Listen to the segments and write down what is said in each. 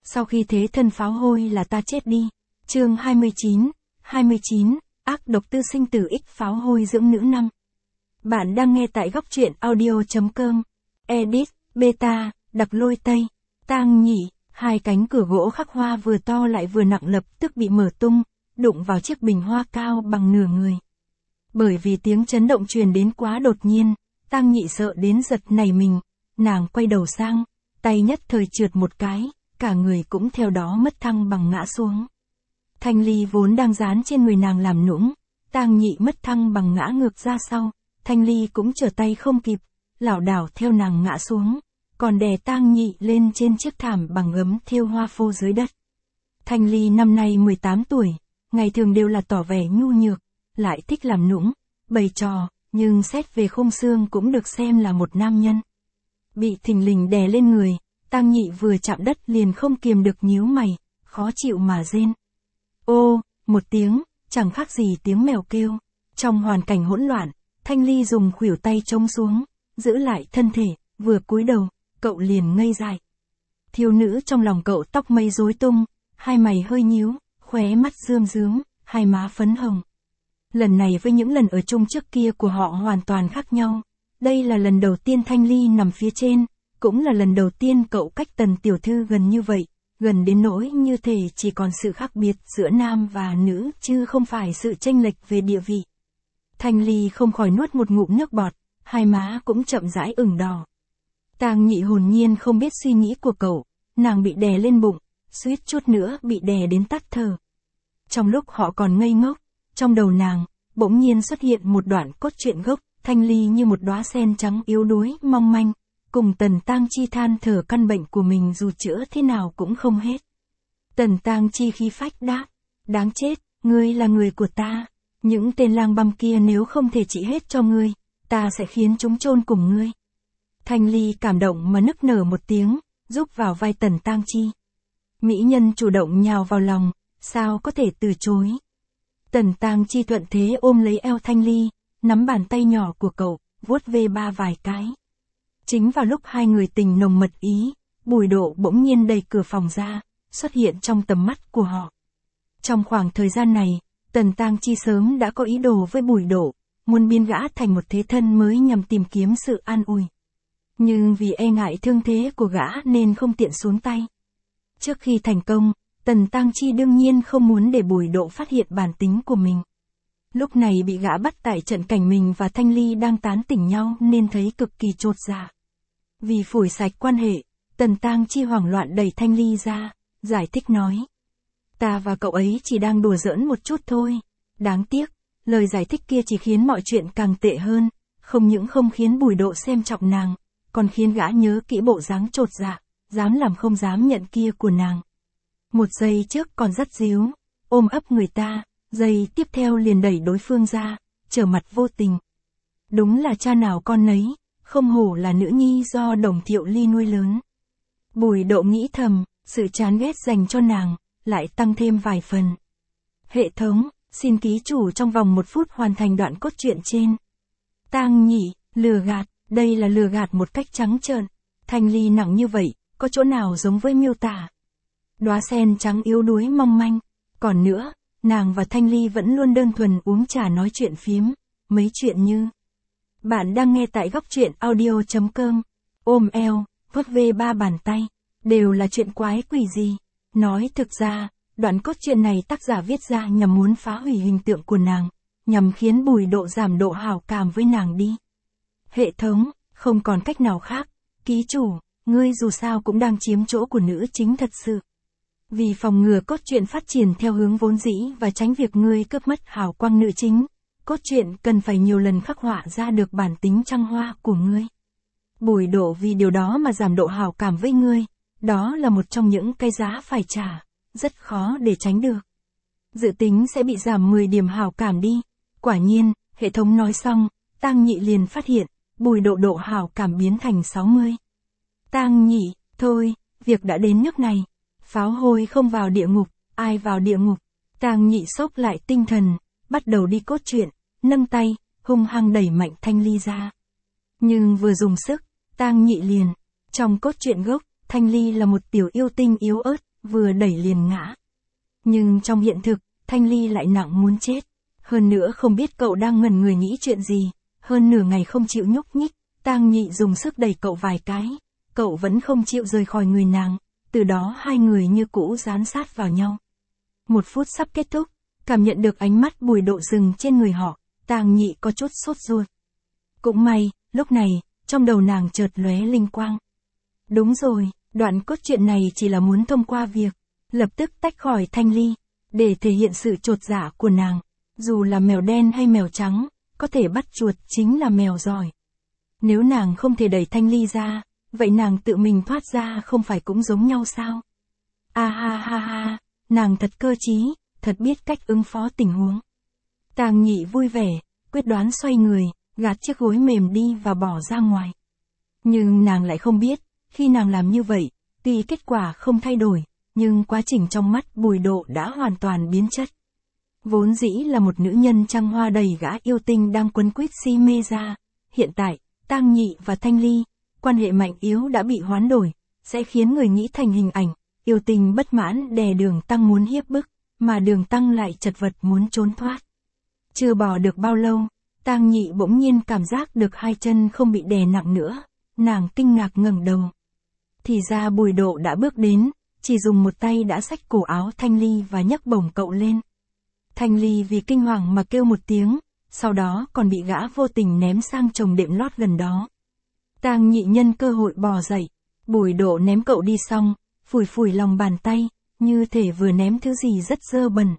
sau khi thế thân pháo hôi là ta chết đi. Chương 29, ác độc tư sinh tử ích pháo hôi dưỡng nữ năm. Bạn đang nghe tại góc truyện audio.com. Edit, beta, đặc lôi Tây. Tang Nhị, hai cánh cửa gỗ khắc hoa vừa to lại vừa nặng lập tức bị mở tung, đụng vào chiếc bình hoa cao bằng nửa người. Bởi vì tiếng chấn động truyền đến quá đột nhiên, Tang Nhị sợ đến giật nảy mình, nàng quay đầu sang, tay nhất thời trượt một cái, cả người cũng theo đó mất thăng bằng ngã xuống. Thanh ly vốn đang dán trên người nàng làm nũng, Tang Nhị mất thăng bằng ngã ngược ra sau, Thanh ly cũng trở tay không kịp, lảo đảo theo nàng ngã xuống, còn đè Tang Nhị lên trên chiếc thảm bằng gấm thêu hoa phô dưới đất. Thanh ly năm nay 18 tuổi, ngày thường đều là tỏ vẻ nhu nhược, lại thích làm nũng, bày trò, nhưng xét về khung xương cũng được xem là một nam nhân. Bị thình lình đè lên người, Tang Nhị vừa chạm đất liền không kiềm được nhíu mày, khó chịu mà rên. Ô, một tiếng, chẳng khác gì tiếng mèo kêu. Trong hoàn cảnh hỗn loạn, Thanh ly dùng khuỷu tay chống xuống, giữ lại thân thể, vừa cúi đầu, cậu liền ngây dại. Thiếu nữ trong lòng cậu tóc mây rối tung, hai mày hơi nhíu, khóe mắt rơm rớm, hai má phấn hồng. Lần này với những lần ở chung trước kia của họ hoàn toàn khác nhau. Đây là lần đầu tiên Thanh ly nằm phía trên, cũng là lần đầu tiên cậu cách Tần tiểu thư gần như vậy, gần đến nỗi như thể chỉ còn sự khác biệt giữa nam và nữ chứ không phải sự chênh lệch về địa vị. Thanh ly không khỏi nuốt một ngụm nước bọt, hai má cũng chậm rãi ửng đỏ. Tang Nhị hồn nhiên không biết suy nghĩ của cậu, nàng bị đè lên bụng, suýt chút nữa bị đè đến tắt thở. Trong lúc họ còn ngây ngốc, trong đầu nàng, bỗng nhiên xuất hiện một đoạn cốt truyện gốc, Thanh ly như một đóa sen trắng yếu đuối, mong manh, cùng Tần Tang Chi than thở căn bệnh của mình dù chữa thế nào cũng không hết. Tần Tang Chi khí phách đáp, đáng chết, ngươi là người của ta, những tên lang băm kia nếu không thể trị hết cho ngươi, ta sẽ khiến chúng chôn cùng ngươi. Thanh ly cảm động mà nức nở một tiếng, rúc vào vai Tần Tang Chi. Mỹ nhân chủ động nhào vào lòng, sao có thể từ chối. Tần Tang Chi thuận thế ôm lấy eo Thanh ly, nắm bàn tay nhỏ của cậu, vuốt ve ba vài cái. Chính vào lúc hai người tình nồng mật ý, Bùi Độ bỗng nhiên đẩy cửa phòng ra, xuất hiện trong tầm mắt của họ. Trong khoảng thời gian này, Tần Tang Chi sớm đã có ý đồ với Bùi Độ, muốn biến gã thành một thế thân mới nhằm tìm kiếm sự an ủi. Nhưng vì e ngại thương thế của gã nên không tiện xuống tay. Trước khi thành công, Tần Tang Chi đương nhiên không muốn để Bùi Độ phát hiện bản tính của mình. Lúc này bị gã bắt tại trận cảnh mình và Thanh ly đang tán tỉnh nhau nên thấy cực kỳ chột dạ. Vì phủi sạch quan hệ, Tần Tang Chi hoảng loạn đẩy Thanh ly ra, giải thích nói. Ta và cậu ấy chỉ đang đùa giỡn một chút thôi. Đáng tiếc, lời giải thích kia chỉ khiến mọi chuyện càng tệ hơn, không những không khiến Bùi Độ xem trọng nàng, còn khiến gã nhớ kỹ bộ dáng chột dạ, dám làm không dám nhận kia của nàng. Một giây trước còn rất díu, ôm ấp người ta, giây tiếp theo liền đẩy đối phương ra, trở mặt vô tình. Đúng là cha nào con nấy, không hổ là nữ nhi do Đồng Thiệu Ly nuôi lớn. Bùi Độ nghĩ thầm, sự chán ghét dành cho nàng, lại tăng thêm vài phần. Hệ thống, xin ký chủ trong vòng 1 phút hoàn thành đoạn cốt truyện trên. Tang Nhị, lừa gạt, đây là lừa gạt một cách trắng trợn. Thanh ly nặng như vậy, có chỗ nào giống với miêu tả. Đóa sen trắng yếu đuối mong manh. Còn nữa, nàng và Thanh ly vẫn luôn đơn thuần uống trà nói chuyện phiếm, mấy chuyện như. Bạn đang nghe tại góc truyện audio.com. Ôm eo, vuốt ve ba bàn tay, đều là chuyện quái quỷ gì. Nói thực ra, đoạn cốt truyện này tác giả viết ra nhằm muốn phá hủy hình tượng của nàng, nhằm khiến Bùi Độ giảm độ hảo cảm với nàng đi. Hệ thống, không còn cách nào khác, ký chủ, ngươi dù sao cũng đang chiếm chỗ của nữ chính thật sự. Vì phòng ngừa cốt truyện phát triển theo hướng vốn dĩ và tránh việc ngươi cướp mất hào quang nữ chính, cốt truyện cần phải nhiều lần khắc họa ra được bản tính trăng hoa của ngươi. Bùi Độ vì điều đó mà giảm độ hảo cảm với ngươi, đó là một trong những cái giá phải trả, rất khó để tránh được. Dự tính sẽ bị giảm 10 điểm hảo cảm đi. Quả nhiên, hệ thống nói xong, Tang Nhị liền phát hiện, Bùi Độ độ hảo cảm biến thành 60. Tang Nhị, thôi, việc đã đến nước này. Pháo hôi không vào địa ngục, ai vào địa ngục. Tang Nhị sốc lại tinh thần, bắt đầu đi cốt truyện, nâng tay, hung hăng đẩy mạnh Thanh ly ra. Nhưng vừa dùng sức, Tang Nhị liền. Trong cốt truyện gốc, Thanh ly là một tiểu yêu tinh yếu ớt, vừa đẩy liền ngã. Nhưng trong hiện thực, Thanh Ly lại nặng muốn chết. Hơn nữa không biết cậu đang ngẩn người nghĩ chuyện gì, hơn nửa ngày không chịu nhúc nhích, Tang Nhị dùng sức đẩy cậu vài cái, cậu vẫn không chịu rời khỏi người nàng, từ đó hai người như cũ dán sát vào nhau. 1 phút sắp kết thúc, cảm nhận được ánh mắt Bùi Độ dừng trên người họ, Tang Nhị có chút sốt ruột. Cũng may, lúc này, trong đầu nàng chợt lóe linh quang. Đúng rồi, đoạn cốt truyện này chỉ là muốn thông qua việc lập tức tách khỏi Thanh Ly, để thể hiện sự chột dạ của nàng. Dù là mèo đen hay mèo trắng, có thể bắt chuột chính là mèo giỏi. Nếu nàng không thể đẩy Thanh Ly ra, vậy nàng tự mình thoát ra không phải cũng giống nhau sao? Ha ha ha, nàng thật cơ trí, thật biết cách ứng phó tình huống. Tang Nhị vui vẻ, quyết đoán xoay người, gạt chiếc gối mềm đi và bỏ ra ngoài. Nhưng nàng lại không biết, khi nàng làm như vậy, tuy kết quả không thay đổi, nhưng quá trình trong mắt Bùi Độ đã hoàn toàn biến chất. Vốn dĩ là một nữ nhân trăng hoa đầy gã yêu tinh đang quấn quýt si mê ra, hiện tại, Tang Nhị và Thanh Ly, quan hệ mạnh yếu đã bị hoán đổi, sẽ khiến người nghĩ thành hình ảnh, yêu tinh bất mãn đè Đường Tăng muốn hiếp bức, mà Đường Tăng lại chật vật muốn trốn thoát. Chưa bỏ được bao lâu, Tang Nhị bỗng nhiên cảm giác được hai chân không bị đè nặng nữa, nàng kinh ngạc ngẩng đầu. Thì ra Bùi Độ đã bước đến, chỉ dùng một tay đã xách cổ áo Thanh Ly và nhấc bổng cậu lên. Thanh Ly vì kinh hoàng mà kêu một tiếng, sau đó còn bị gã vô tình ném sang chồng đệm lót gần đó. Tang Nhị nhân cơ hội bò dậy, Bùi Độ ném cậu đi xong, phủi phủi lòng bàn tay, như thể vừa ném thứ gì rất dơ bẩn.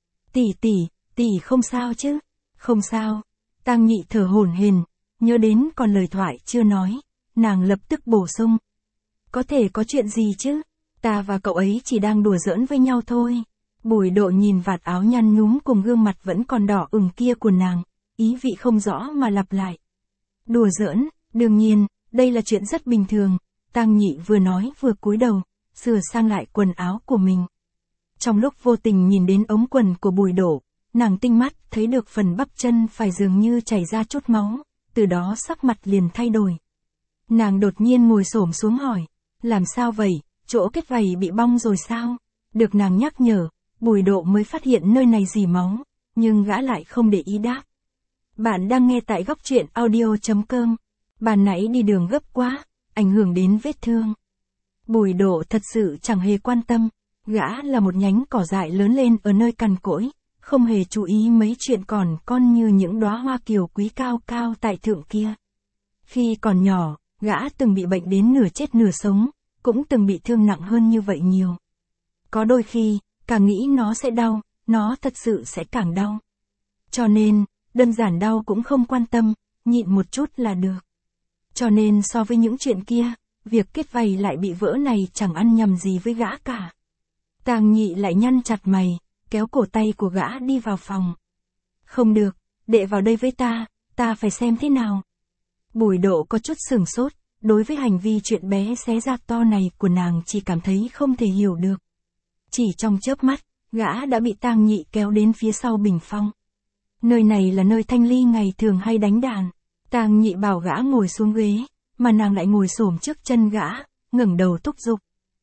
Tỷ không sao chứ? Không sao. Tang Nhị thở hổn hển, nhớ đến còn lời thoại chưa nói, nàng lập tức bổ sung. Có thể có chuyện gì chứ? Ta và cậu ấy chỉ đang đùa giỡn với nhau thôi. Bùi Độ nhìn vạt áo nhăn nhúm cùng gương mặt vẫn còn đỏ ửng kia của nàng, ý vị không rõ mà lặp lại. Đùa giỡn, đương nhiên, đây là chuyện rất bình thường. Tang Nhị vừa nói vừa cúi đầu, sửa sang lại quần áo của mình. Trong lúc vô tình nhìn đến ống quần của Bùi Độ, nàng tinh mắt thấy được phần bắp chân phải dường như chảy ra chút máu, từ đó sắc mặt liền thay đổi. Nàng đột nhiên ngồi xổm xuống hỏi, làm sao vậy, chỗ kết vảy bị bong rồi sao? Được nàng nhắc nhở, Bùi Độ mới phát hiện nơi này rỉ máu, nhưng gã lại không để ý đáp. Bạn đang nghe tại góc truyện audio.com. Ban nãy đi đường gấp quá, ảnh hưởng đến vết thương. Bùi Độ thật sự chẳng hề quan tâm, gã là một nhánh cỏ dại lớn lên ở nơi cằn cỗi, không hề chú ý mấy chuyện còn con như những đóa hoa kiều quý cao cao tại thượng kia. Khi còn nhỏ, gã từng bị bệnh đến nửa chết nửa sống, cũng từng bị thương nặng hơn như vậy nhiều. Có đôi khi, càng nghĩ nó sẽ đau, nó thật sự sẽ càng đau. Cho nên, đơn giản đau cũng không quan tâm, nhịn một chút là được. Cho nên so với những chuyện kia, việc kết vảy lại bị vỡ này chẳng ăn nhầm gì với gã cả. Tang Nhị lại nhăn chặt mày, kéo cổ tay của gã đi vào phòng. Không được, đệ vào đây với ta phải xem thế nào. Bùi Độ có chút sửng sốt, đối với hành vi chuyện bé xé ra to này của nàng chỉ cảm thấy không thể hiểu được. Chỉ trong chớp mắt, gã đã bị Tang Nhị kéo đến phía sau bình phong. Nơi này là nơi Thanh Ly ngày thường hay đánh đàn. Tang Nhị bảo gã ngồi xuống ghế, mà nàng lại ngồi xổm trước chân gã, ngẩng đầu thúc giục.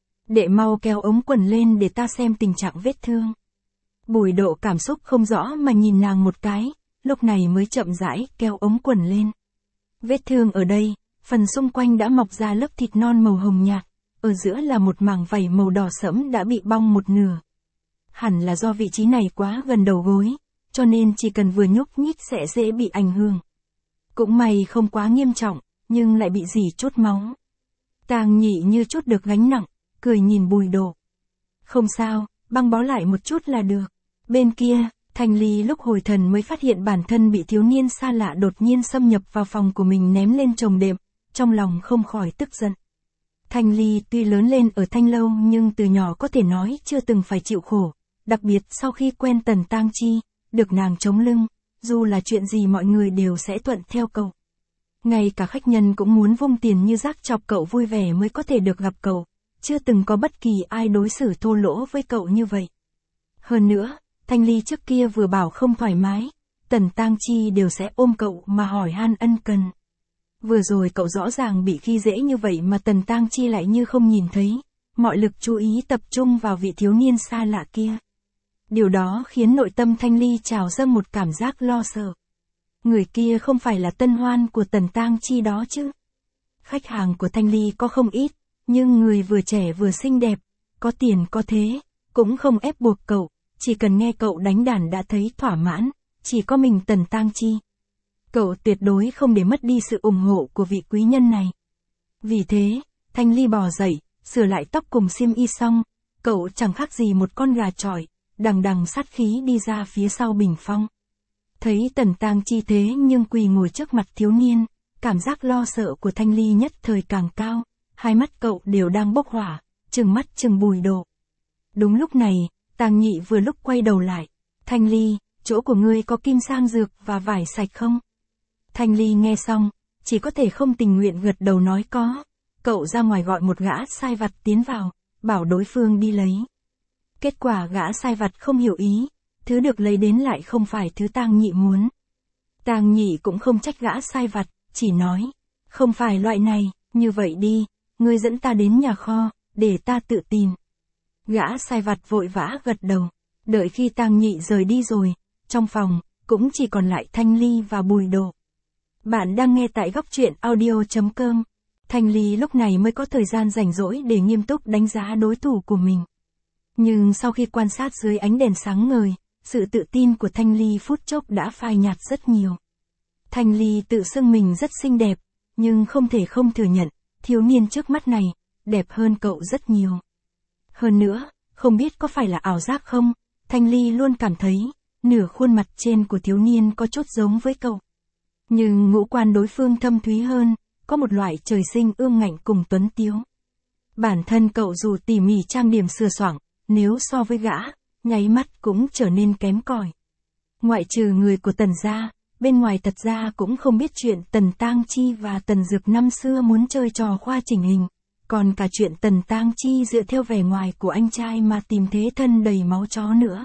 Đệ mau kéo ống quần lên để ta xem tình trạng vết thương. Bùi Độ cảm xúc không rõ mà nhìn nàng một cái, lúc này mới chậm rãi kéo ống quần lên. Vết thương ở đây, phần xung quanh đã mọc ra lớp thịt non màu hồng nhạt, ở giữa là một mảng vảy màu đỏ sẫm đã bị bong một nửa. Hẳn là do vị trí này quá gần đầu gối, cho nên chỉ cần vừa nhúc nhích sẽ dễ bị ảnh hưởng. Cũng may không quá nghiêm trọng, nhưng lại bị rỉ chút máu. Tang Nhị như chút được gánh nặng, cười nhìn Bùi Độ. Không sao, băng bó lại một chút là được. Bên kia, Thanh Ly lúc hồi thần mới phát hiện bản thân bị thiếu niên xa lạ đột nhiên xâm nhập vào phòng của mình ném lên chồng đệm, trong lòng không khỏi tức giận. Thanh Ly tuy lớn lên ở Thanh Lâu nhưng từ nhỏ có thể nói chưa từng phải chịu khổ, đặc biệt sau khi quen Tần Tang Chi, được nàng chống lưng, dù là chuyện gì mọi người đều sẽ thuận theo cậu. Ngay cả khách nhân cũng muốn vung tiền như rác chọc cậu vui vẻ mới có thể được gặp cậu, chưa từng có bất kỳ ai đối xử thô lỗ với cậu như vậy. Hơn nữa, Thanh Ly trước kia vừa bảo không thoải mái, Tần Tang Chi đều sẽ ôm cậu mà hỏi han ân cần. Vừa rồi cậu rõ ràng bị khi dễ như vậy mà Tần Tang Chi lại như không nhìn thấy, mọi lực chú ý tập trung vào vị thiếu niên xa lạ kia. Điều đó khiến nội tâm Thanh Ly trào dâng một cảm giác lo sợ. Người kia không phải là tân hoan của Tần Tang Chi đó chứ? Khách hàng của Thanh Ly có không ít, nhưng người vừa trẻ vừa xinh đẹp, có tiền có thế, cũng không ép buộc cậu, chỉ cần nghe cậu đánh đàn đã thấy thỏa mãn, chỉ có mình Tần Tang Chi. Cậu tuyệt đối không để mất đi sự ủng hộ của vị quý nhân này. Vì thế, Thanh Ly bò dậy, sửa lại tóc cùng xiêm y xong, cậu chẳng khác gì một con gà chọi, đằng đằng sát khí đi ra phía sau bình phong. Thấy Tần Tang Chi thế nhưng quỳ ngồi trước mặt thiếu niên, cảm giác lo sợ của Thanh Ly nhất thời càng cao, hai mắt cậu đều đang bốc hỏa, trừng mắt trừng Bùi Độ. Đúng lúc này, Tang Nhị vừa lúc quay đầu lại. Thanh Ly, chỗ của ngươi có kim sang dược và vải sạch không? Thanh Ly nghe xong, chỉ có thể không tình nguyện gật đầu nói có. Cậu ra ngoài gọi một gã sai vặt tiến vào, bảo đối phương đi lấy. Kết quả gã sai vặt không hiểu ý, thứ được lấy đến lại không phải thứ Tang Nhị muốn. Tang Nhị cũng không trách gã sai vặt, chỉ nói, không phải loại này, như vậy đi, ngươi dẫn ta đến nhà kho, để ta tự tìm. Gã sai vặt vội vã gật đầu, đợi khi Tang Nhị rời đi rồi, trong phòng, cũng chỉ còn lại Thanh Ly và Bùi Độ. Bạn đang nghe tại góc truyện audio.com. Thanh Ly lúc này mới có thời gian rảnh rỗi để nghiêm túc đánh giá đối thủ của mình. Nhưng sau khi quan sát dưới ánh đèn sáng ngời, sự tự tin của Thanh Ly phút chốc đã phai nhạt rất nhiều. Thanh Ly tự xưng mình rất xinh đẹp, nhưng không thể không thừa nhận, thiếu niên trước mắt này, đẹp hơn cậu rất nhiều. Hơn nữa, không biết có phải là ảo giác không, Thanh Ly luôn cảm thấy, nửa khuôn mặt trên của thiếu niên có chút giống với cậu. Nhưng ngũ quan đối phương thâm thúy hơn, có một loại trời sinh ương ngạnh cùng tuấn tiếu. Bản thân cậu dù tỉ mỉ trang điểm sửa soạng, nếu so với gã, nháy mắt cũng trở nên kém cỏi. Ngoại trừ người của Tần gia, bên ngoài thật ra cũng không biết chuyện Tần Tang Chi và Tần Dực năm xưa muốn chơi trò khoa chỉnh hình, còn cả chuyện Tần Tang Chi dựa theo vẻ ngoài của anh trai mà tìm thế thân đầy máu chó nữa.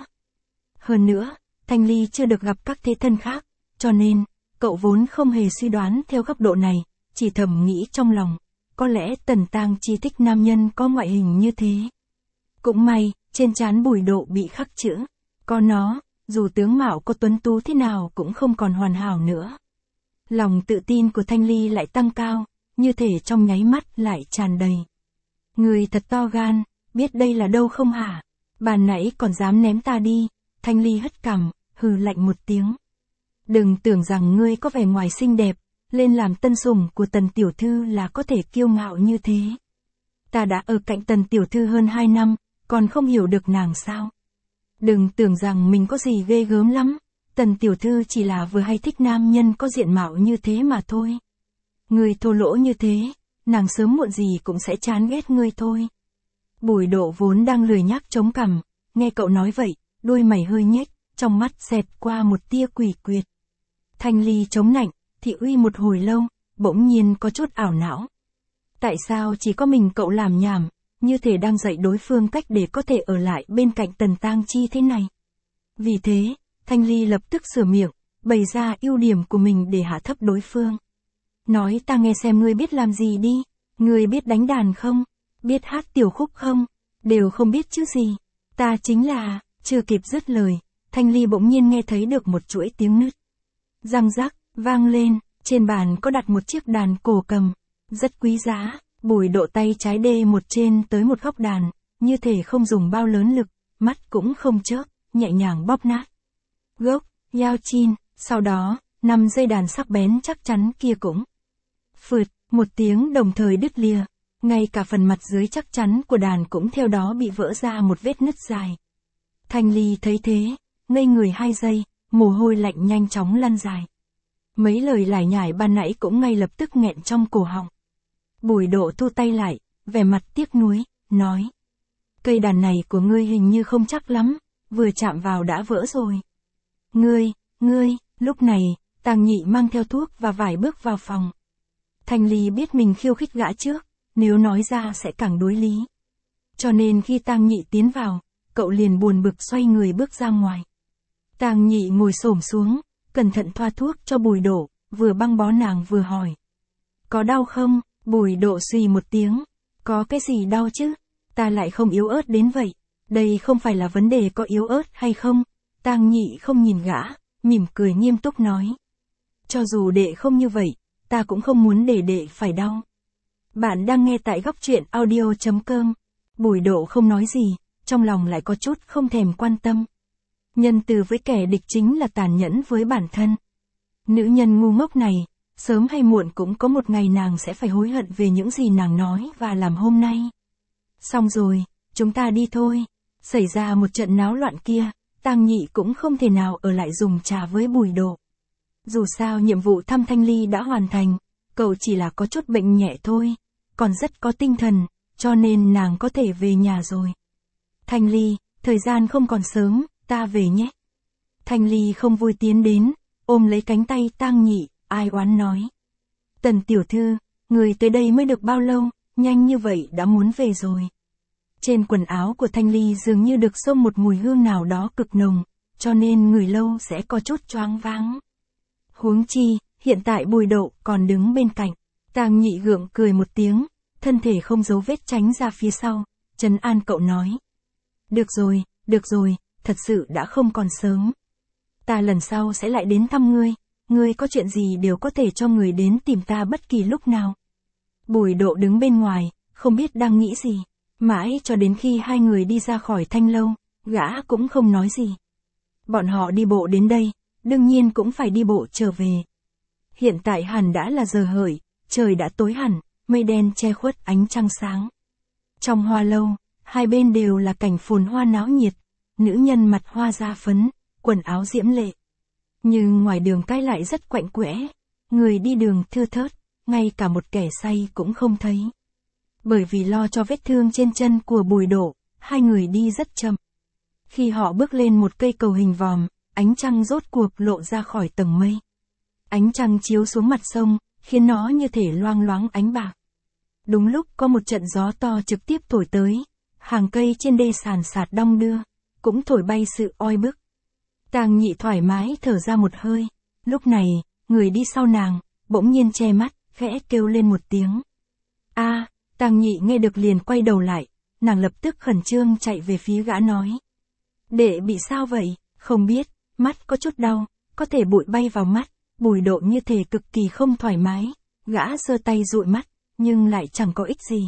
Hơn nữa, Thanh Ly chưa được gặp các thế thân khác, cho nên, cậu vốn không hề suy đoán theo góc độ này, chỉ thầm nghĩ trong lòng, có lẽ Tần Tang Chi thích nam nhân có ngoại hình như thế. Cũng may, trên trán Bùi Độ bị khắc chữ, có nó, dù tướng mạo có tuấn tú thế nào cũng không còn hoàn hảo nữa. Lòng tự tin của Thanh Ly lại tăng cao, như thể trong nháy mắt lại tràn đầy. Người thật to gan, biết đây là đâu không hả? Bàn nãy còn dám ném ta đi. Thanh Ly hất cằm, hừ lạnh một tiếng. Đừng tưởng rằng ngươi có vẻ ngoài xinh đẹp, lên làm tân sủng của Tần tiểu thư là có thể kiêu ngạo như thế. Ta đã ở cạnh Tần tiểu thư hơn 2 năm, còn không hiểu được nàng sao? Đừng tưởng rằng mình có gì ghê gớm lắm, Tần tiểu thư chỉ là vừa hay thích nam nhân có diện mạo như thế mà thôi. Ngươi thô lỗ như thế, nàng sớm muộn gì cũng sẽ chán ghét ngươi thôi. Bùi Độ vốn đang lười nhác chống cằm, nghe cậu nói vậy, đôi mày hơi nhếch, trong mắt xẹt qua một tia quỷ quyệt. Thanh Ly chống nạnh, thị uy một hồi lâu, bỗng nhiên có chút ảo não. Tại sao chỉ có mình cậu làm nhảm, như thể đang dạy đối phương cách để có thể ở lại bên cạnh Tần Tang Chi thế này? Vì thế, Thanh Ly lập tức sửa miệng, bày ra ưu điểm của mình để hạ thấp đối phương. Nói ta nghe xem ngươi biết làm gì đi, ngươi biết đánh đàn không, biết hát tiểu khúc không, đều không biết chứ gì. Ta chính là, chưa kịp dứt lời, Thanh Ly bỗng nhiên nghe thấy được một chuỗi tiếng nứt. Răng rắc, vang lên, trên bàn có đặt một chiếc đàn cổ cầm, rất quý giá. Bùi Độ tay trái đê một trên tới một góc đàn, như thể không dùng bao lớn lực, mắt cũng không chớp, nhẹ nhàng bóp nát. Gốc, yao chin, sau đó, 5 dây đàn sắc bén chắc chắn kia cũng phượt, một tiếng đồng thời đứt lìa, ngay cả phần mặt dưới chắc chắn của đàn cũng theo đó bị vỡ ra một vết nứt dài. Thanh Ly thấy thế, ngây người 2 giây, mồ hôi lạnh nhanh chóng lăn dài. Mấy lời lải nhải ban nãy cũng ngay lập tức nghẹn trong cổ họng. Bùi Độ thu tay lại, vẻ mặt tiếc nuối, nói. Cây đàn này của ngươi hình như không chắc lắm, vừa chạm vào đã vỡ rồi. Ngươi, lúc này, Tang Nhị mang theo thuốc và vải bước vào phòng. Thanh Ly biết mình khiêu khích gã trước, nếu nói ra sẽ càng đối lý. Cho nên khi Tang Nhị tiến vào, cậu liền buồn bực xoay người bước ra ngoài. Tang Nhị ngồi xổm xuống, cẩn thận thoa thuốc cho Bùi Độ, vừa băng bó nàng vừa hỏi. Có đau không? Bùi Độ suy một tiếng. Có cái gì đau chứ? Ta lại không yếu ớt đến vậy. Đây không phải là vấn đề có yếu ớt hay không. Tang Nhị không nhìn gã, mỉm cười nghiêm túc nói. Cho dù đệ không như vậy, ta cũng không muốn để đệ phải đau. Bạn đang nghe tại góc truyện audio.com. Bùi Độ không nói gì, trong lòng lại có chút không thèm quan tâm. Nhân từ với kẻ địch chính là tàn nhẫn với bản thân. Nữ nhân ngu ngốc này, sớm hay muộn cũng có một ngày nàng sẽ phải hối hận về những gì nàng nói và làm hôm nay. Xong rồi, chúng ta đi thôi. Xảy ra một trận náo loạn kia, Tang Nhị cũng không thể nào ở lại dùng trà với Bùi Độ. Dù sao nhiệm vụ thăm Thanh Ly đã hoàn thành, cậu chỉ là có chút bệnh nhẹ thôi, còn rất có tinh thần, cho nên nàng có thể về nhà rồi. Thanh Ly, thời gian không còn sớm, ta về nhé. Thanh Ly không vui tiến đến, ôm lấy cánh tay Tang Nhị, ai oán nói. Tần tiểu thư, người tới đây mới được bao lâu, nhanh như vậy đã muốn về rồi. Trên quần áo của Thanh Ly dường như được xông một mùi hương nào đó cực nồng, cho nên người lâu sẽ có chút choáng váng. Huống chi, hiện tại Bùi Độ còn đứng bên cạnh. Tang Nhị gượng cười một tiếng, thân thể không giấu vết tránh ra phía sau, trấn an cậu nói. Được rồi, thật sự đã không còn sớm. Ta lần sau sẽ lại đến thăm ngươi có chuyện gì đều có thể cho người đến tìm ta bất kỳ lúc nào. Bùi Độ đứng bên ngoài, không biết đang nghĩ gì, mãi cho đến khi hai người đi ra khỏi Thanh lâu, gã cũng không nói gì. Bọn họ đi bộ đến đây, đương nhiên cũng phải đi bộ trở về. Hiện tại hẳn đã là giờ hợi, trời đã tối hẳn, mây đen che khuất ánh trăng sáng. Trong hoa lâu, hai bên đều là cảnh phồn hoa náo nhiệt, nữ nhân mặt hoa da phấn, quần áo diễm lệ. Nhưng ngoài đường cái lại rất quạnh quẽ, người đi đường thưa thớt, ngay cả một kẻ say cũng không thấy. Bởi vì lo cho vết thương trên chân của Bùi Độ, hai người đi rất chậm. Khi họ bước lên một cây cầu hình vòm, ánh trăng rốt cuộc lộ ra khỏi tầng mây. Ánh trăng chiếu xuống mặt sông, khiến nó như thể loang loáng ánh bạc. Đúng lúc có một trận gió to trực tiếp thổi tới, hàng cây trên đê sàn sạt đong đưa, cũng thổi bay sự oi bức. Tang Nhị thoải mái thở ra một hơi, lúc này, người đi sau nàng, bỗng nhiên che mắt, khẽ kêu lên một tiếng. A, Tang Nhị nghe được liền quay đầu lại, nàng lập tức khẩn trương chạy về phía gã nói. Đệ bị sao vậy? Không biết, mắt có chút đau, có thể bụi bay vào mắt. Bùi Độ như thể cực kỳ không thoải mái, gã giơ tay dụi mắt, nhưng lại chẳng có ích gì.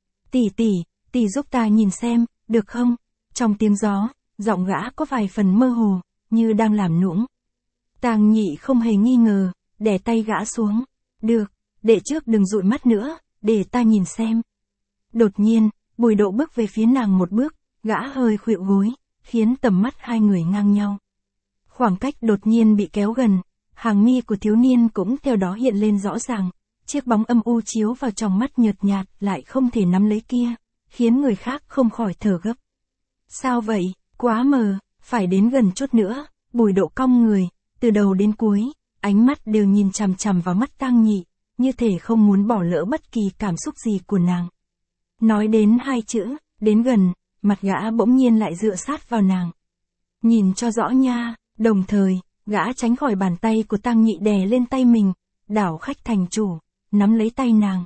Tỷ giúp ta nhìn xem, được không? Trong tiếng gió, giọng gã có vài phần mơ hồ, như đang làm nũng. Tang Nhị không hề nghi ngờ, đè tay gã xuống. Được, đệ trước đừng dụi mắt nữa, để ta nhìn xem. Đột nhiên, Bùi Độ bước về phía nàng một bước, gã hơi khuỵu gối, khiến tầm mắt hai người ngang nhau. Khoảng cách đột nhiên bị kéo gần, hàng mi của thiếu niên cũng theo đó hiện lên rõ ràng, chiếc bóng âm u chiếu vào trong mắt nhợt nhạt lại không thể nắm lấy kia, khiến người khác không khỏi thở gấp. Sao vậy, quá mờ, phải đến gần chút nữa. Bùi Độ cong người, từ đầu đến cuối, ánh mắt đều nhìn chằm chằm vào mắt Tang Nhị, như thể không muốn bỏ lỡ bất kỳ cảm xúc gì của nàng. Nói đến hai chữ, đến gần, mặt gã bỗng nhiên lại dựa sát vào nàng. Nhìn cho rõ nha, đồng thời, gã tránh khỏi bàn tay của Tang Nhị đè lên tay mình, đảo khách thành chủ, nắm lấy tay nàng.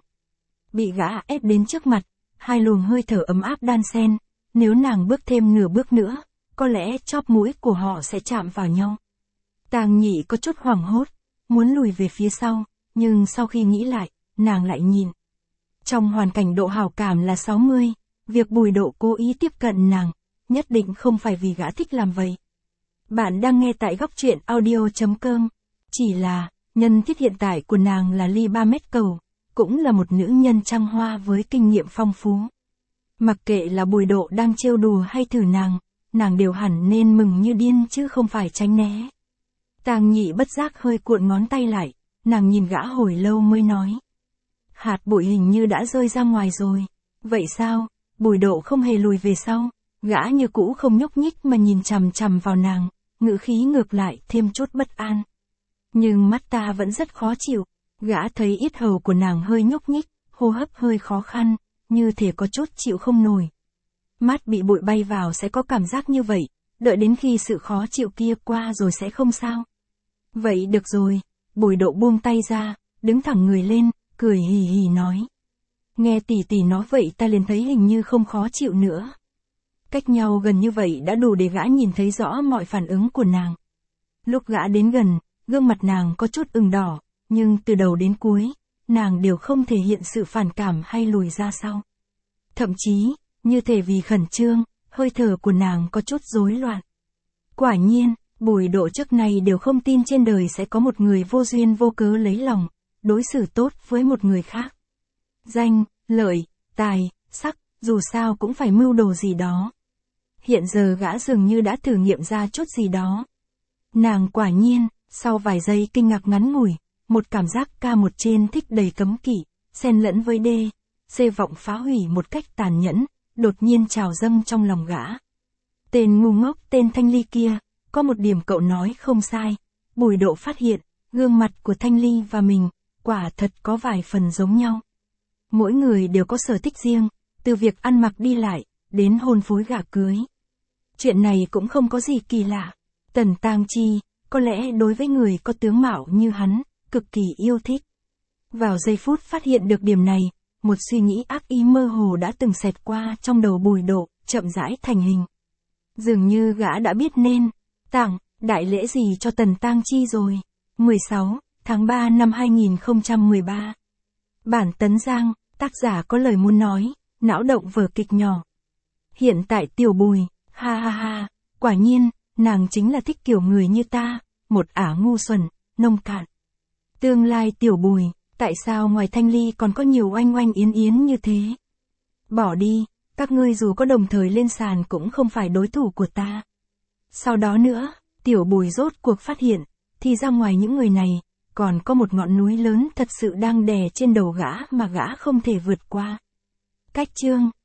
Bị gã ép đến trước mặt, hai luồng hơi thở ấm áp đan xen, nếu nàng bước thêm nửa bước nữa, có lẽ chóp mũi của họ sẽ chạm vào nhau. Tang Nhị có chút hoảng hốt, muốn lùi về phía sau, nhưng sau khi nghĩ lại, nàng lại nhìn. Trong hoàn cảnh độ hảo cảm là 60, việc Bùi Độ cố ý tiếp cận nàng, nhất định không phải vì gã thích làm vậy. Bạn đang nghe tại góc truyện audio.com. Chỉ là, nhân thiết hiện tại của nàng là ly 3 mét cầu, cũng là một nữ nhân trăng hoa với kinh nghiệm phong phú. Mặc kệ là Bùi Độ đang trêu đùa hay thử nàng đều hẳn nên mừng như điên chứ không phải tránh né. Tang Nhị bất giác hơi cuộn ngón tay lại, nàng nhìn gã hồi lâu mới nói. Hạt bụi hình như đã rơi ra ngoài rồi. Vậy sao? Bùi Độ không hề lùi về sau, gã như cũ không nhúc nhích mà nhìn chằm chằm vào nàng, ngữ khí ngược lại thêm chút bất an. Nhưng mắt ta vẫn rất khó chịu, gã thấy yết hầu của nàng hơi nhúc nhích, hô hấp hơi khó khăn, như thể có chút chịu không nổi. Mắt bị bụi bay vào sẽ có cảm giác như vậy, đợi đến khi sự khó chịu kia qua rồi sẽ không sao. Vậy được rồi, Bùi Độ buông tay ra, đứng thẳng người lên, cười hì hì nói. Nghe tỷ tỷ nói vậy ta liền thấy hình như không khó chịu nữa. Cách nhau gần như vậy đã đủ để gã nhìn thấy rõ mọi phản ứng của nàng. Lúc gã đến gần, gương mặt nàng có chút ửng đỏ, nhưng từ đầu đến cuối, nàng đều không thể hiện sự phản cảm hay lùi ra sau. Thậm chí, như thể vì khẩn trương, hơi thở của nàng có chút rối loạn. Quả nhiên, Bùi Độ trước này đều không tin trên đời sẽ có một người vô duyên vô cớ lấy lòng, đối xử tốt với một người khác. Danh, lợi, tài, sắc, dù sao cũng phải mưu đồ gì đó. Hiện giờ gã dường như đã thử nghiệm ra chút gì đó. Nàng quả nhiên, sau vài giây kinh ngạc ngắn ngủi, một cảm giác ca một trên thích đầy cấm kỵ, xen lẫn với đê, xê vọng phá hủy một cách tàn nhẫn, đột nhiên trào dâng trong lòng gã. Tên ngu ngốc tên Thanh Ly kia, có một điểm cậu nói không sai. Bùi Độ phát hiện, gương mặt của Thanh Ly và mình, quả thật có vài phần giống nhau. Mỗi người đều có sở thích riêng, từ việc ăn mặc đi lại, đến hôn phối gả cưới. Chuyện này cũng không có gì kỳ lạ. Tần Tang Chi, có lẽ đối với người có tướng mạo như hắn, cực kỳ yêu thích. Vào giây phút phát hiện được điểm này, một suy nghĩ ác ý mơ hồ đã từng xẹt qua trong đầu Bùi Độ, chậm rãi thành hình. Dường như gã đã biết nên tặng đại lễ gì cho Tần Tang Chi rồi. 16 tháng 3 năm 2013. Bản Tấn Giang, tác giả có lời muốn nói, não động vở kịch nhỏ. Hiện tại Tiểu Bùi, ha ha ha, quả nhiên, nàng chính là thích kiểu người như ta, một ả ngu xuẩn, nông cạn. Tương lai Tiểu Bùi, tại sao ngoài Thanh Ly còn có nhiều oanh oanh yến yến như thế? Bỏ đi, các ngươi dù có đồng thời lên sàn cũng không phải đối thủ của ta. Sau đó nữa, Tiểu Bùi rốt cuộc phát hiện, thì ra ngoài những người này, còn có một ngọn núi lớn thật sự đang đè trên đầu gã mà gã không thể vượt qua. Cách chương